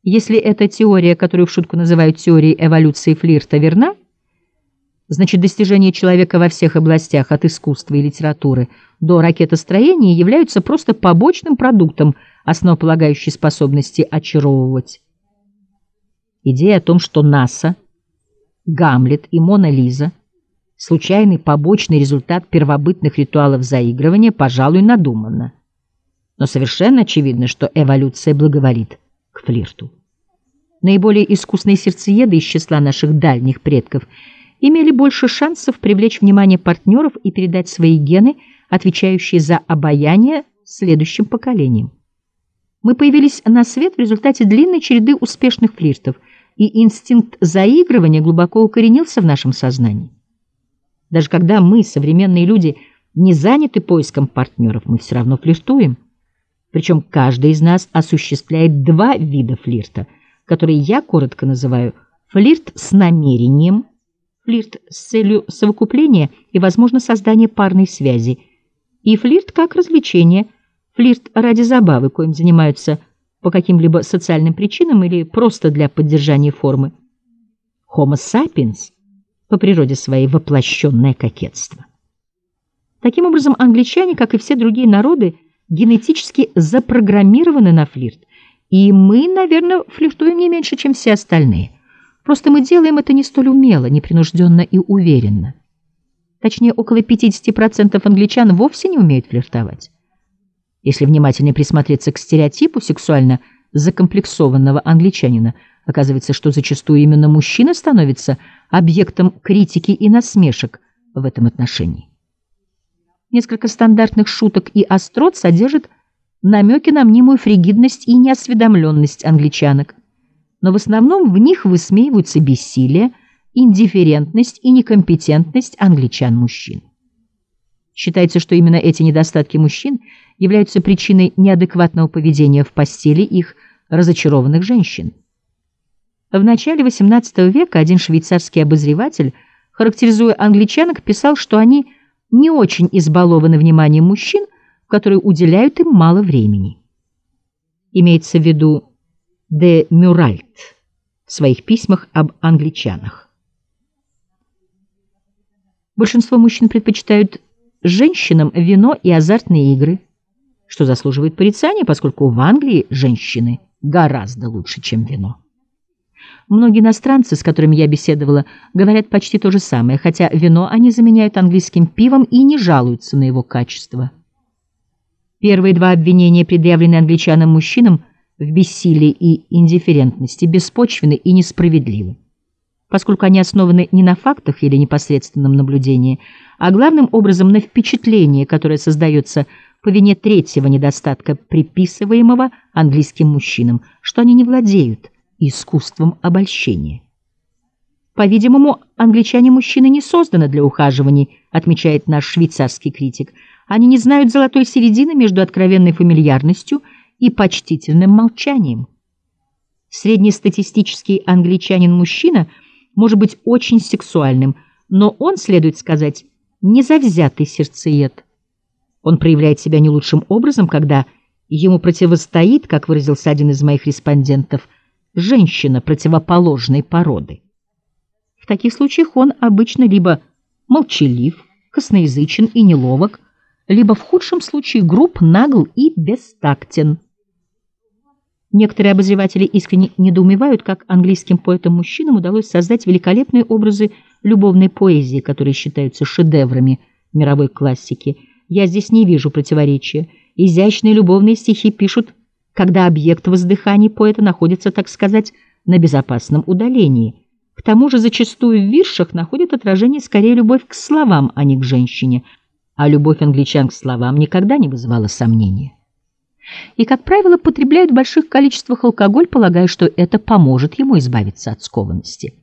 Если эта теория, которую в шутку называют теорией эволюции флирта, верна, значит, достижения человека во всех областях, от искусства и литературы до ракетостроения, являются просто побочным продуктом основополагающей способности очаровывать. Идея о том, что НАСА, Гамлет и Мона Лиза — случайный побочный результат первобытных ритуалов заигрывания, пожалуй, надуманна. Но совершенно очевидно, что эволюция благоволит к флирту. Наиболее искусные сердцееды из числа наших дальних предков имели больше шансов привлечь внимание партнеров и передать свои гены, отвечающие за обаяние, следующим поколениям. Мы появились на свет в результате длинной череды успешных флиртов, и инстинкт заигрывания глубоко укоренился в нашем сознании. Даже когда мы, современные люди, не заняты поиском партнеров, мы все равно флиртуем. Причем каждый из нас осуществляет два вида флирта, которые я коротко называю флирт с намерением, флирт с целью совокупления и, возможно, создания парной связи, и флирт как развлечение, флирт ради забавы, коим занимаются по каким-либо социальным причинам или просто для поддержания формы. Homo sapiens по природе своей воплощенное кокетство. Таким образом, англичане, как и все другие народы, генетически запрограммированы на флирт, и мы, наверное, флиртуем не меньше, чем все остальные. Просто мы делаем это не столь умело, непринужденно и уверенно. Точнее, около 50% англичан вовсе не умеют флиртовать. Если внимательно присмотреться к стереотипу сексуально закомплексованного англичанина, оказывается, что зачастую именно мужчина становится объектом критики и насмешек в этом отношении. Несколько стандартных шуток и острот содержат намеки на мнимую фригидность и неосведомленность англичанок, но в основном в них высмеиваются бессилие, индифферентность и некомпетентность англичан-мужчин. Считается, что именно эти недостатки мужчин являются причиной неадекватного поведения в постели их разочарованных женщин. В начале XVIII века один швейцарский обозреватель, характеризуя англичанок, писал, что они не очень избалованы вниманием мужчин, которые уделяют им мало времени. Имеется в виду де Мюральт в своих письмах об англичанах. Большинство мужчин предпочитают женщинам вино и азартные игры, что заслуживает порицания, поскольку в Англии женщины гораздо лучше, чем вино. Многие иностранцы, с которыми я беседовала, говорят почти то же самое, хотя вино они заменяют английским пивом и не жалуются на его качество. Первые два обвинения, предъявленные англичанам-мужчинам в бессилии и индифферентности, беспочвенны и несправедливы, поскольку они основаны не на фактах или непосредственном наблюдении, а главным образом на впечатлении, которое создается по вине третьего недостатка, приписываемого английским мужчинам, что они не владеют искусством обольщения. По-видимому, англичане-мужчины не созданы для ухаживаний, отмечает наш швейцарский критик. Они не знают золотой середины между откровенной фамильярностью и почтительным молчанием. Среднестатистический англичанин-мужчина может быть очень сексуальным, но он, следует сказать, незавзятый сердцеед. Он проявляет себя не лучшим образом, когда ему противостоит, как выразился один из моих респондентов, женщина противоположной породы. В таких случаях он обычно либо молчалив, косноязычен и неловок, либо в худшем случае груб, нагл и бестактен. Некоторые обозреватели искренне недоумевают, как английским поэтам-мужчинам удалось создать великолепные образы любовной поэзии, которые считаются шедеврами мировой классики. Я здесь не вижу противоречия. Изящные любовные стихи пишут, когда объект воздыханий поэта находится, так сказать, на безопасном удалении. К тому же зачастую в виршах находит отражение скорее любовь к словам, а не к женщине, а любовь англичан к словам никогда не вызывала сомнения. И, как правило, потребляют в больших количествах алкоголь, полагая, что это поможет ему избавиться от скованности.